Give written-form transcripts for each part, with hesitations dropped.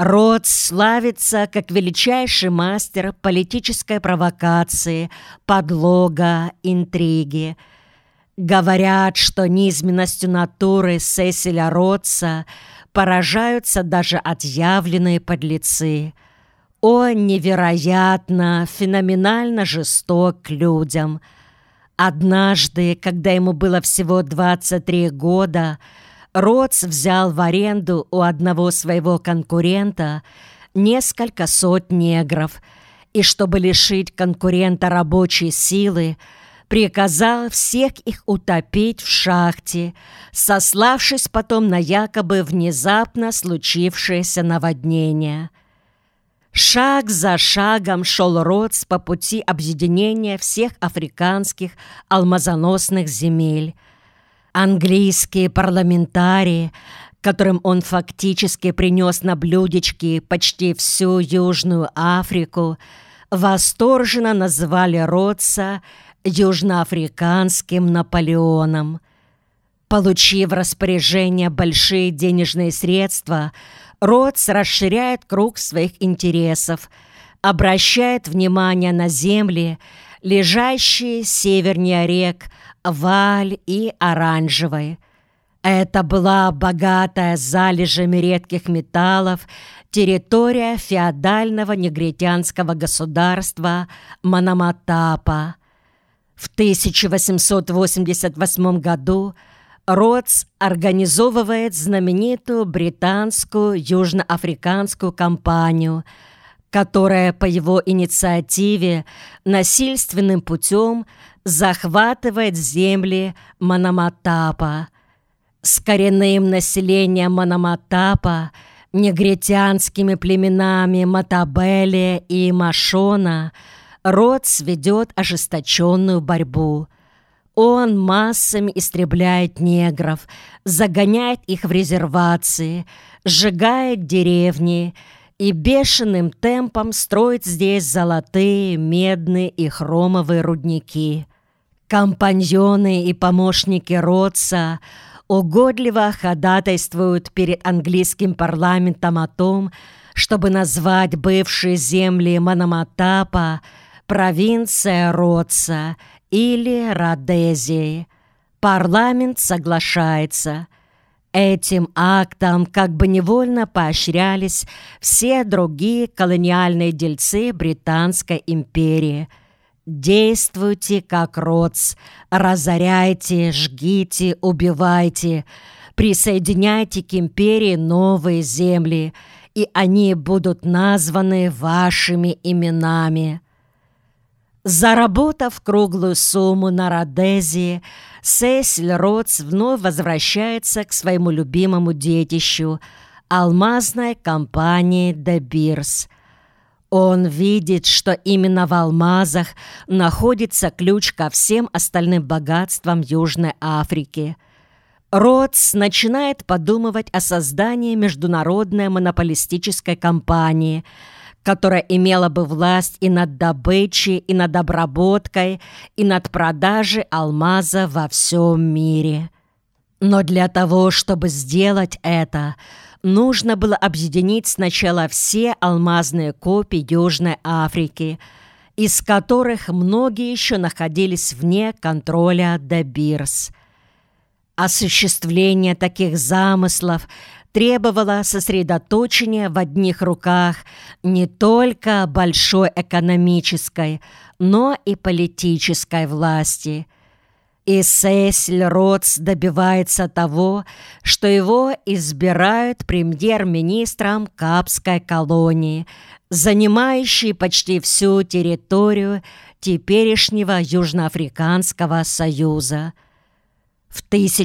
Ротс славится как величайший мастер политической провокации, подлога, интриги. Говорят, что низменностью натуры Сесиля Ротса поражаются даже отъявленные подлецы. Он невероятно, феноменально жесток к людям. Однажды, когда ему было всего 23 года, Ротс взял в аренду у одного своего конкурента несколько сот негров и, чтобы лишить конкурента рабочей силы, приказал всех их утопить в шахте, сославшись потом на якобы внезапно случившееся наводнение. Шаг за шагом шел Ротс по пути объединения всех африканских алмазоносных земель. Английские парламентарии, которым он фактически принес на блюдечке почти всю Южную Африку, восторженно называли Ротса южноафриканским Наполеоном. Получив в распоряжение большие денежные средства, Ротс расширяет круг своих интересов, обращает внимание на земли, лежащие севернее рек Валь и Оранжевой. Это была богатая залежами редких металлов территория феодального негритянского государства Мономотапа. В 1888 году Ротс организовывает знаменитую британскую южноафриканскую компанию, которая по его инициативе насильственным путем захватывает земли Мономотапа. С коренным населением Мономотапа, негритянскими племенами Матабеле и Машона, Ротс ведет ожесточенную борьбу. Он массами истребляет негров, загоняет их в резервации, сжигает деревни и бешеным темпом строит здесь золотые, медные и хромовые рудники. Компаньоны и помощники Ротса угодливо ходатайствуют перед английским парламентом о том, чтобы назвать бывшие земли Мономотапа провинция Ротса или Родезией. Парламент соглашается. Этим актом как бы невольно поощрялись все другие колониальные дельцы Британской империи. Действуйте как Ротс, разоряйте, жгите, убивайте, присоединяйте к империи новые земли, и они будут названы вашими именами. Заработав круглую сумму на Родезии, Сесиль Ротс вновь возвращается к своему любимому детищу – алмазной компании «Де Бирс». Он видит, что именно в алмазах находится ключ ко всем остальным богатствам Южной Африки. Ротс начинает подумывать о создании международной монополистической компании, которая имела бы власть и над добычей, и над обработкой, и над продажей алмаза во всем мире. Но для того, чтобы сделать это, нужно было объединить сначала все алмазные копии Южной Африки, из которых многие еще находились вне контроля Де Бирс. Осуществление таких замыслов требовало сосредоточения в одних руках не только большой экономической, но и политической власти. И Сесиль Ротс добивается того, что его избирают премьер-министром Капской колонии, занимающей почти всю территорию теперешнего Южноафриканского союза. В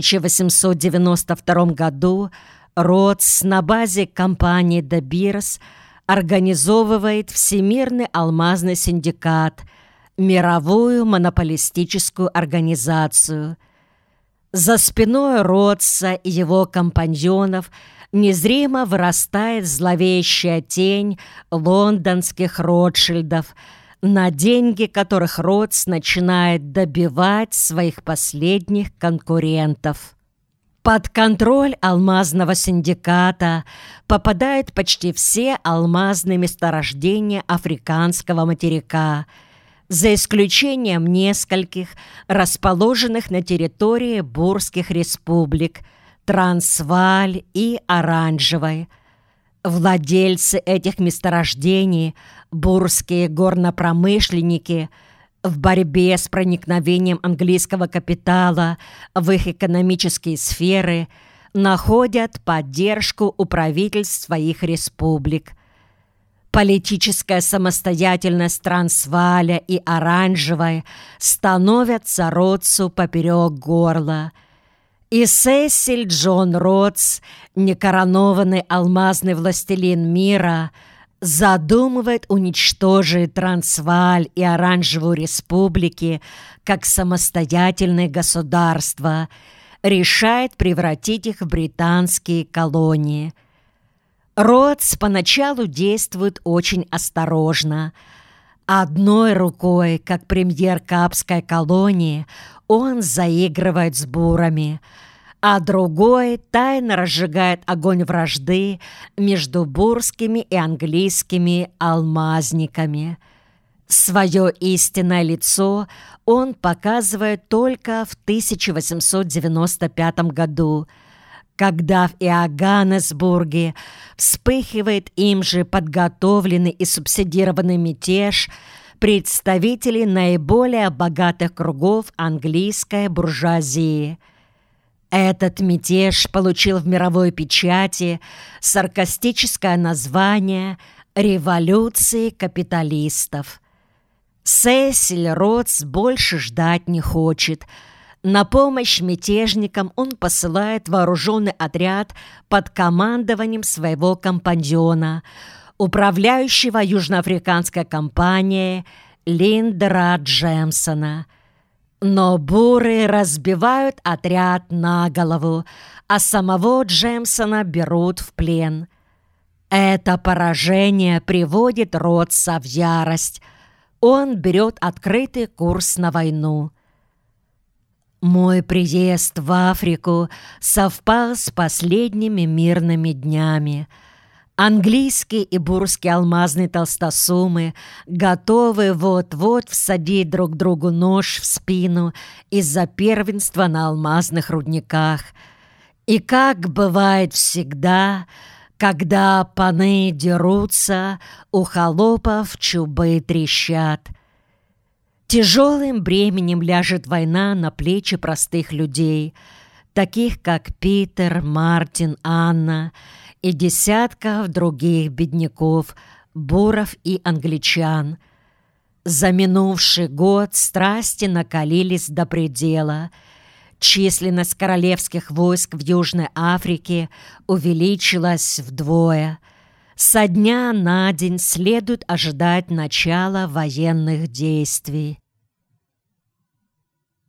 1892 году Ротс на базе компании «Де Бирс» организовывает Всемирный алмазный синдикат, мировую монополистическую организацию. За спиной Ротса и его компаньонов незримо вырастает зловещая тень лондонских Ротшильдов, на деньги которых Ротс начинает добивать своих последних конкурентов. Под контроль алмазного синдиката попадают почти все алмазные месторождения африканского материка, за исключением нескольких, расположенных на территории бурских республик Трансвааль и Оранжевой. Владельцы этих месторождений, бурские горнопромышленники, в борьбе с проникновением английского капитала в их экономические сферы находят поддержку у правительств своих республик. Политическая самостоятельность Трансвааля и Оранжевой становятся Ротсу поперек горла. И Сесиль Джон Ротс, некоронованный алмазный властелин мира, задумывает уничтожить Трансвааль и Оранжевую республики как самостоятельные государства, решает превратить их в британские колонии. Ротс поначалу действует очень осторожно. Одной рукой, как премьер Капской колонии, он заигрывает с бурами, а другой тайно разжигает огонь вражды между бурскими и английскими алмазниками. Свое истинное лицо он показывает только в 1895 году, когда в Иоганнесбурге вспыхивает им же подготовленный и субсидированный мятеж представителей наиболее богатых кругов английской буржуазии. Этот мятеж получил в мировой печати саркастическое название «Революции капиталистов». Сесиль Ротс больше ждать не хочет. На помощь мятежникам он посылает вооруженный отряд под командованием своего компаньона, управляющего южноафриканской компанией Линдера Джемсона. Но буры разбивают отряд на голову, а самого Джемсона берут в плен. Это поражение приводит Ротса в ярость. Он берет открытый курс на войну. Мой приезд в Африку совпал с последними мирными днями. Английские и бурские алмазные толстосумы готовы вот-вот всадить друг другу нож в спину из-за первенства на алмазных рудниках. И как бывает всегда, когда паны дерутся, у холопов чубы трещат. Тяжелым бременем ляжет война на плечи простых людей, таких как Питер, Мартин, Анна и десятков других бедняков, буров и англичан. За минувший год страсти накалились до предела. Численность королевских войск в Южной Африке увеличилась вдвое. Со дня на день следует ожидать начала военных действий.